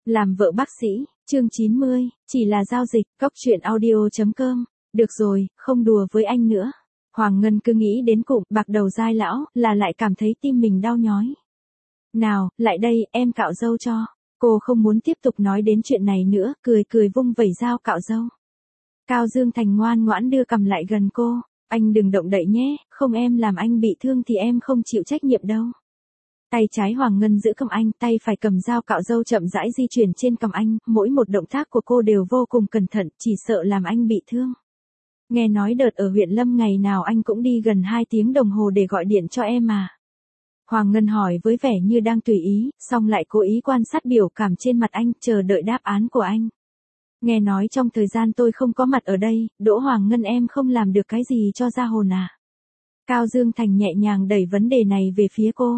Làm vợ bác sĩ, chương 90, chỉ là giao dịch, cóc truyện audio.com. Được rồi, không đùa với anh nữa. Hoàng Ngân cứ nghĩ đến cụm bạc đầu dai lão, là lại cảm thấy tim mình đau nhói. Nào, lại đây, em cạo râu cho. Cô không muốn tiếp tục nói đến chuyện này nữa, cười cười vung vẩy dao cạo râu. Cao Dương Thành ngoan ngoãn đưa cầm lại gần cô. Anh đừng động đậy nhé, không em làm anh bị thương thì em không chịu trách nhiệm đâu. Tay trái Hoàng Ngân giữ cầm anh, tay phải cầm dao cạo râu chậm rãi di chuyển trên cầm anh, mỗi một động tác của cô đều vô cùng cẩn thận, chỉ sợ làm anh bị thương. Nghe nói đợt ở huyện Lâm ngày nào anh cũng đi gần 2 tiếng đồng hồ để gọi điện cho em mà. Hoàng Ngân hỏi với vẻ như đang tùy ý, xong lại cố ý quan sát biểu cảm trên mặt anh, chờ đợi đáp án của anh. Nghe nói trong thời gian tôi không có mặt ở đây, Đỗ Hoàng Ngân em không làm được cái gì cho ra hồn à? Cao Dương Thành nhẹ nhàng đẩy vấn đề này về phía cô.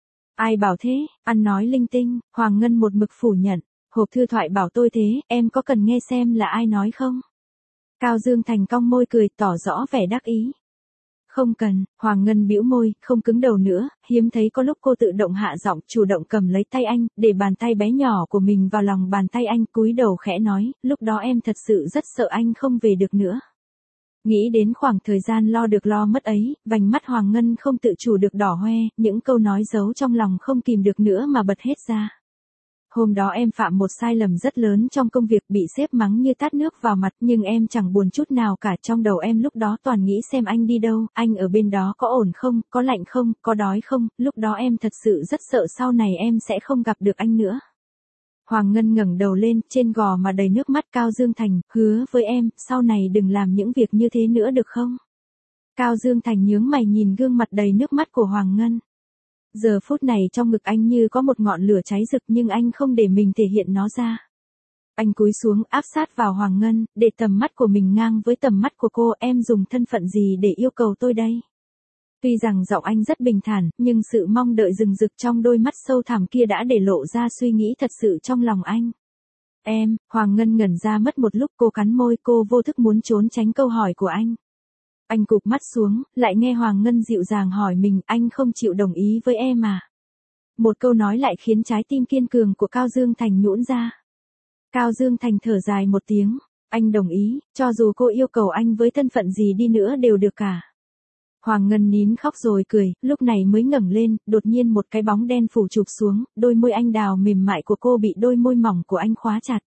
Ai bảo thế, ăn nói linh tinh, Hoàng Ngân một mực phủ nhận, hộp thư thoại bảo tôi thế, em có cần nghe xem là ai nói không? Cao Dương Thành cong môi cười tỏ rõ vẻ đắc ý. Không cần, Hoàng Ngân bĩu môi, không cứng đầu nữa, hiếm thấy có lúc cô tự động hạ giọng, chủ động cầm lấy tay anh, để bàn tay bé nhỏ của mình vào lòng bàn tay anh, cúi đầu khẽ nói, lúc đó em thật sự rất sợ anh không về được nữa. Nghĩ đến khoảng thời gian lo được lo mất ấy, vành mắt Hoàng Ngân không tự chủ được đỏ hoe, những câu nói giấu trong lòng không kìm được nữa mà bật hết ra. Hôm đó em phạm một sai lầm rất lớn trong công việc, bị sếp mắng như tát nước vào mặt, nhưng em chẳng buồn chút nào cả, trong đầu em lúc đó toàn nghĩ xem anh đi đâu, anh ở bên đó có ổn không, có lạnh không, có đói không, lúc đó em thật sự rất sợ sau này em sẽ không gặp được anh nữa. Hoàng Ngân ngẩng đầu lên, trên gò mà đầy nước mắt. Cao Dương Thành, hứa với em, sau này đừng làm những việc như thế nữa được không? Cao Dương Thành nhướng mày nhìn gương mặt đầy nước mắt của Hoàng Ngân. Giờ phút này trong ngực anh như có một ngọn lửa cháy rực nhưng anh không để mình thể hiện nó ra. Anh cúi xuống áp sát vào Hoàng Ngân, để tầm mắt của mình ngang với tầm mắt của cô. Em dùng thân phận gì để yêu cầu tôi đây? Tuy rằng giọng anh rất bình thản, nhưng sự mong đợi rừng rực trong đôi mắt sâu thẳm kia đã để lộ ra suy nghĩ thật sự trong lòng anh. Em, Hoàng Ngân ngẩn ra mất một lúc, cô cắn môi, cô vô thức muốn trốn tránh câu hỏi của anh. Anh cụp mắt xuống, lại nghe Hoàng Ngân dịu dàng hỏi mình, anh không chịu đồng ý với em à? Một câu nói lại khiến trái tim kiên cường của Cao Dương Thành nhũn ra. Cao Dương Thành thở dài một tiếng, anh đồng ý, cho dù cô yêu cầu anh với thân phận gì đi nữa đều được cả. Hoàng Ngân nín khóc rồi cười, lúc này mới ngẩng lên, đột nhiên một cái bóng đen phủ chụp xuống, đôi môi anh đào mềm mại của cô bị đôi môi mỏng của anh khóa chặt.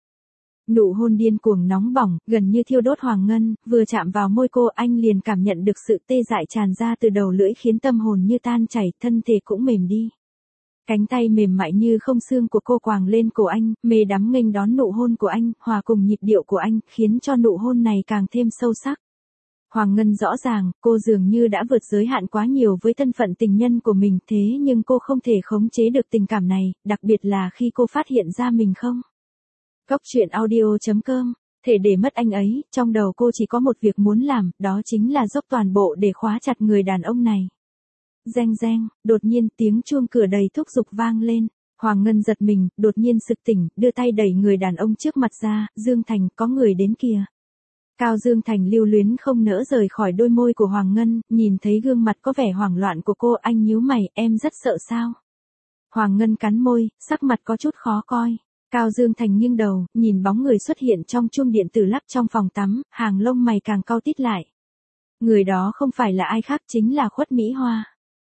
Nụ hôn điên cuồng nóng bỏng, gần như thiêu đốt Hoàng Ngân, vừa chạm vào môi cô anh liền cảm nhận được sự tê dại tràn ra từ đầu lưỡi khiến tâm hồn như tan chảy, thân thể cũng mềm đi. Cánh tay mềm mại như không xương của cô quàng lên cổ anh, mê đắm nghênh đón nụ hôn của anh, hòa cùng nhịp điệu của anh, khiến cho nụ hôn này càng thêm sâu sắc. Hoàng Ngân rõ ràng, cô dường như đã vượt giới hạn quá nhiều với thân phận tình nhân của mình, thế nhưng cô không thể khống chế được tình cảm này, đặc biệt là khi cô phát hiện ra mình không. Cóc truyện audio.com, thể để mất anh ấy, trong đầu cô chỉ có một việc muốn làm, đó chính là dốc toàn bộ để khóa chặt người đàn ông này. Reng reng, đột nhiên tiếng chuông cửa đầy thúc giục vang lên. Hoàng Ngân giật mình, đột nhiên sực tỉnh, đưa tay đẩy người đàn ông trước mặt ra, Dương Thành, có người đến kìa. Cao Dương Thành lưu luyến không nỡ rời khỏi đôi môi của Hoàng Ngân, nhìn thấy gương mặt có vẻ hoảng loạn của cô, anh nhíu mày, em rất sợ sao? Hoàng Ngân cắn môi, sắc mặt có chút khó coi. Cao Dương Thành nghiêng đầu, nhìn bóng người xuất hiện trong chuông điện tử lắp trong phòng tắm, hàng lông mày càng cau tít lại. Người đó không phải là ai khác, chính là Khuất Mỹ Hoa.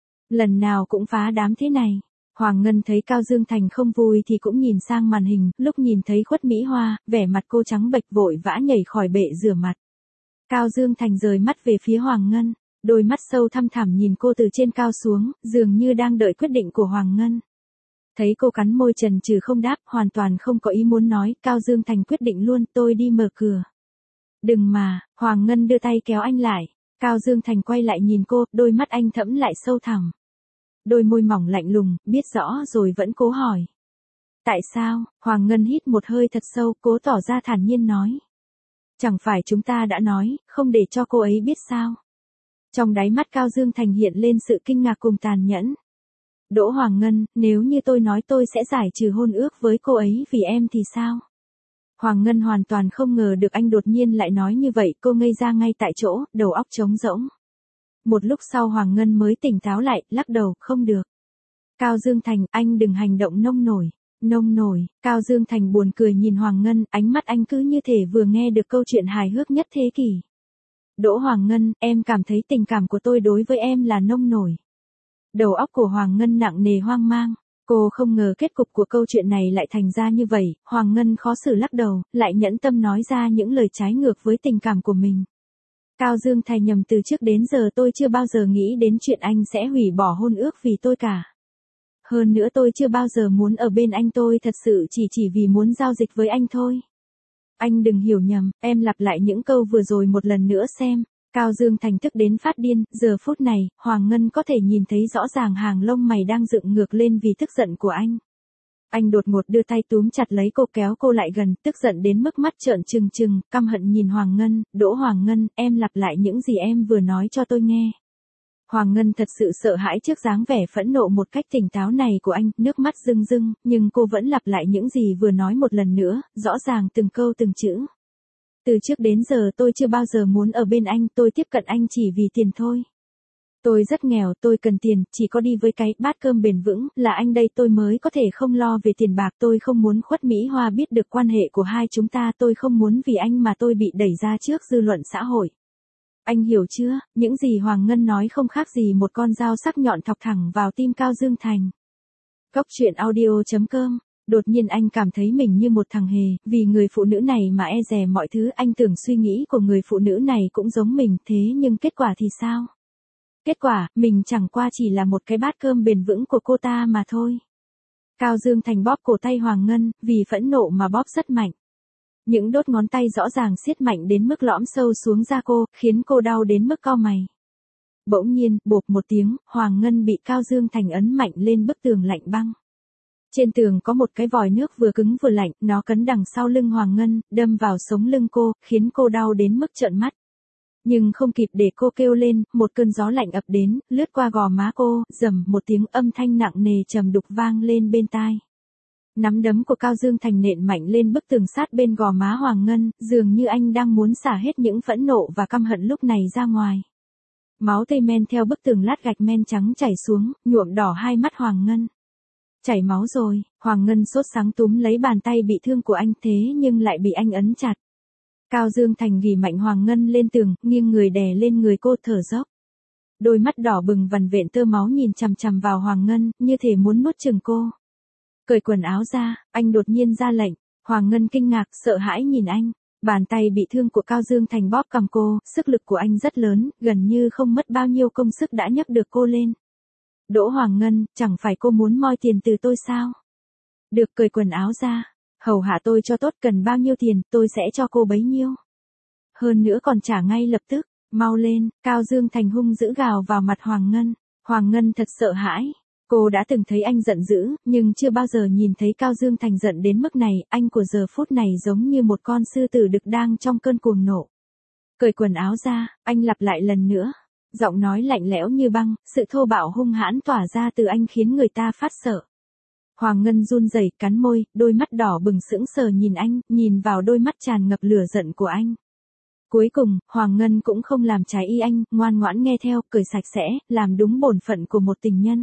Lần nào cũng phá đám thế này. Hoàng Ngân thấy Cao Dương Thành không vui thì cũng nhìn sang màn hình, lúc nhìn thấy Khuất Mỹ Hoa, vẻ mặt cô trắng bệch vội vã nhảy khỏi bệ rửa mặt. Cao Dương Thành rời mắt về phía Hoàng Ngân, đôi mắt sâu thăm thẳm nhìn cô từ trên cao xuống, dường như đang đợi quyết định của Hoàng Ngân. Thấy cô cắn môi chần chừ không đáp, hoàn toàn không có ý muốn nói, Cao Dương Thành quyết định luôn, tôi đi mở cửa. Đừng mà, Hoàng Ngân đưa tay kéo anh lại. Cao Dương Thành quay lại nhìn cô, đôi mắt anh thẫm lại sâu thẳm. Đôi môi mỏng lạnh lùng, biết rõ rồi vẫn cố hỏi. Tại sao? Hoàng Ngân hít một hơi thật sâu, cố tỏ ra thản nhiên nói. Chẳng phải chúng ta đã nói, không để cho cô ấy biết sao? Trong đáy mắt Cao Dương Thành hiện lên sự kinh ngạc cùng tàn nhẫn. Đỗ Hoàng Ngân, nếu như tôi nói tôi sẽ giải trừ hôn ước với cô ấy vì em thì sao? Hoàng Ngân hoàn toàn không ngờ được anh đột nhiên lại nói như vậy, cô ngây ra ngay tại chỗ, đầu óc trống rỗng. Một lúc sau Hoàng Ngân mới tỉnh táo lại, lắc đầu, không được. Cao Dương Thành, anh đừng hành động nông nổi. Nông nổi, Cao Dương Thành buồn cười nhìn Hoàng Ngân, ánh mắt anh cứ như thể vừa nghe được câu chuyện hài hước nhất thế kỷ. Đỗ Hoàng Ngân, em cảm thấy tình cảm của tôi đối với em là nông nổi. Đầu óc của Hoàng Ngân nặng nề hoang mang. Cô không ngờ kết cục của câu chuyện này lại thành ra như vậy, Hoàng Ngân khó xử lắc đầu, lại nhẫn tâm nói ra những lời trái ngược với tình cảm của mình. Cao Dương Thành nhầm từ trước đến giờ tôi chưa bao giờ nghĩ đến chuyện anh sẽ hủy bỏ hôn ước vì tôi cả. Hơn nữa tôi chưa bao giờ muốn ở bên anh, tôi thật sự chỉ vì muốn giao dịch với anh thôi. Anh đừng hiểu nhầm, em lặp lại những câu vừa rồi một lần nữa xem. Cao Dương Thành tức đến phát điên, giờ phút này, Hoàng Ngân có thể nhìn thấy rõ ràng hàng lông mày đang dựng ngược lên vì tức giận của anh. Anh đột ngột đưa tay túm chặt lấy cô, kéo cô lại gần, tức giận đến mức mắt trợn trừng trừng, căm hận nhìn Hoàng Ngân. Đỗ Hoàng Ngân, em lặp lại những gì em vừa nói cho tôi nghe. Hoàng Ngân thật sự sợ hãi trước dáng vẻ phẫn nộ một cách tỉnh táo này của anh, nước mắt rưng rưng, nhưng cô vẫn lặp lại những gì vừa nói một lần nữa, rõ ràng từng câu từng chữ. Từ trước đến giờ tôi chưa bao giờ muốn ở bên anh, tôi tiếp cận anh chỉ vì tiền thôi. Tôi rất nghèo, tôi cần tiền, chỉ có đi với cái bát cơm bền vững, là anh đây tôi mới có thể không lo về tiền bạc, tôi không muốn Khuất Mỹ Hoa biết được quan hệ của hai chúng ta, tôi không muốn vì anh mà tôi bị đẩy ra trước dư luận xã hội. Anh hiểu chưa, những gì Hoàng Ngân nói không khác gì một con dao sắc nhọn thọc thẳng vào tim Cao Dương Thành. Cốc truyện audio.com. Đột nhiên anh cảm thấy mình như một thằng hề, vì người phụ nữ này mà e dè mọi thứ. Anh tưởng suy nghĩ của người phụ nữ này cũng giống mình, thế nhưng kết quả thì sao? Kết quả, mình chẳng qua chỉ là một cái bát cơm bền vững của cô ta mà thôi. Cao Dương Thành bóp cổ tay Hoàng Ngân, vì phẫn nộ mà bóp rất mạnh. Những đốt ngón tay rõ ràng siết mạnh đến mức lõm sâu xuống da cô, khiến cô đau đến mức cau mày. Bỗng nhiên, bộp một tiếng, Hoàng Ngân bị Cao Dương Thành ấn mạnh lên bức tường lạnh băng. Trên tường có một cái vòi nước vừa cứng vừa lạnh, nó cấn đằng sau lưng Hoàng Ngân, đâm vào sống lưng cô, khiến cô đau đến mức trợn mắt. Nhưng không kịp để cô kêu lên, một cơn gió lạnh ập đến, lướt qua gò má cô, rầm một tiếng âm thanh nặng nề trầm đục vang lên bên tai. Nắm đấm của Cao Dương Thành nện mạnh lên bức tường sát bên gò má Hoàng Ngân, dường như anh đang muốn xả hết những phẫn nộ và căm hận lúc này ra ngoài. Máu tươi men theo bức tường lát gạch men trắng chảy xuống, nhuộm đỏ hai mắt Hoàng Ngân. Chảy máu rồi, Hoàng Ngân sốt sắng túm lấy bàn tay bị thương của anh, thế nhưng lại bị anh ấn chặt. Cao Dương Thành ghì mạnh Hoàng Ngân lên tường, nghiêng người đè lên người cô thở dốc. Đôi mắt đỏ bừng vằn vện tơ máu nhìn chằm chằm vào Hoàng Ngân, như thể muốn nuốt chửng cô. Cởi quần áo ra, anh đột nhiên ra lệnh. Hoàng Ngân kinh ngạc, sợ hãi nhìn anh. Bàn tay bị thương của Cao Dương Thành bóp cằm cô, sức lực của anh rất lớn, gần như không mất bao nhiêu công sức đã nhấc được cô lên. Đỗ Hoàng Ngân, chẳng phải cô muốn moi tiền từ tôi sao? Được, cởi quần áo ra. Hầu hạ tôi cho tốt, cần bao nhiêu tiền, tôi sẽ cho cô bấy nhiêu. Hơn nữa còn trả ngay lập tức, mau lên. Cao Dương Thành hung dữ gào vào mặt Hoàng Ngân. Hoàng Ngân thật sợ hãi. Cô đã từng thấy anh giận dữ, nhưng chưa bao giờ nhìn thấy Cao Dương Thành giận đến mức này, anh của giờ phút này giống như một con sư tử đực đang trong cơn cuồng nộ. Cởi quần áo ra, anh lặp lại lần nữa. Giọng nói lạnh lẽo như băng, sự thô bạo hung hãn tỏa ra từ anh khiến người ta phát sợ. Hoàng Ngân run rẩy, cắn môi, đôi mắt đỏ bừng sững sờ nhìn anh, nhìn vào đôi mắt tràn ngập lửa giận của anh. Cuối cùng, Hoàng Ngân cũng không làm trái ý anh, ngoan ngoãn nghe theo, cởi sạch sẽ, làm đúng bổn phận của một tình nhân.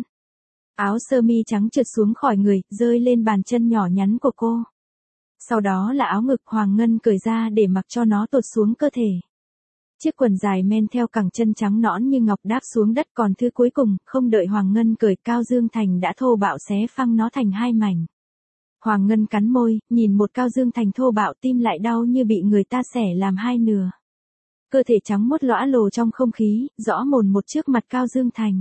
Áo sơ mi trắng trượt xuống khỏi người, rơi lên bàn chân nhỏ nhắn của cô. Sau đó là áo ngực Hoàng Ngân cởi ra để mặc cho nó tuột xuống cơ thể. Chiếc quần dài men theo cẳng chân trắng nõn như ngọc đáp xuống đất, còn thứ cuối cùng, không đợi Hoàng Ngân cởi, Cao Dương Thành đã thô bạo xé phăng nó thành hai mảnh. Hoàng Ngân cắn môi, nhìn một Cao Dương Thành thô bạo, tim lại đau như bị người ta xẻ làm hai nửa. Cơ thể trắng muốt lõa lồ trong không khí, rõ mồn một trước mặt Cao Dương Thành.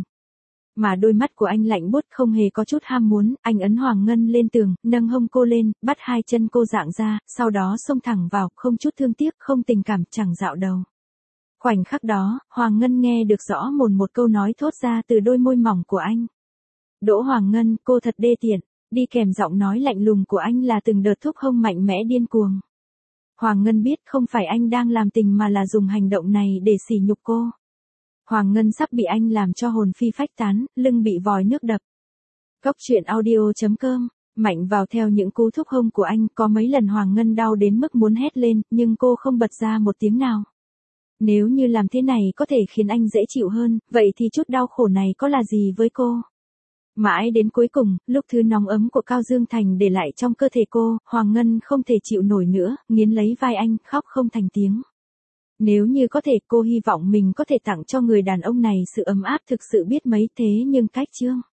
Mà đôi mắt của anh lạnh buốt, không hề có chút ham muốn, anh ấn Hoàng Ngân lên tường, nâng hông cô lên, bắt hai chân cô dạng ra, sau đó xông thẳng vào, không chút thương tiếc, không tình cảm, chẳng dạo đầu. Khoảnh khắc đó, Hoàng Ngân nghe được rõ mồn một câu nói thốt ra từ đôi môi mỏng của anh. Đỗ Hoàng Ngân, cô thật đê tiện, đi kèm giọng nói lạnh lùng của anh là từng đợt thúc hông mạnh mẽ điên cuồng. Hoàng Ngân biết không phải anh đang làm tình mà là dùng hành động này để sỉ nhục cô. Hoàng Ngân sắp bị anh làm cho hồn phi phách tán, lưng bị vòi nước đập. Cốc truyện audio.com, mạnh vào theo những cú thúc hông của anh, có mấy lần Hoàng Ngân đau đến mức muốn hét lên, nhưng cô không bật ra một tiếng nào. Nếu như làm thế này có thể khiến anh dễ chịu hơn, vậy thì chút đau khổ này có là gì với cô? Mãi đến cuối cùng, lúc thứ nóng ấm của Cao Dương Thành để lại trong cơ thể cô, Hoàng Ngân không thể chịu nổi nữa, nghiến lấy vai anh, khóc không thành tiếng. Nếu như có thể, cô hy vọng mình có thể tặng cho người đàn ông này sự ấm áp thực sự biết mấy, thế nhưng cách Trương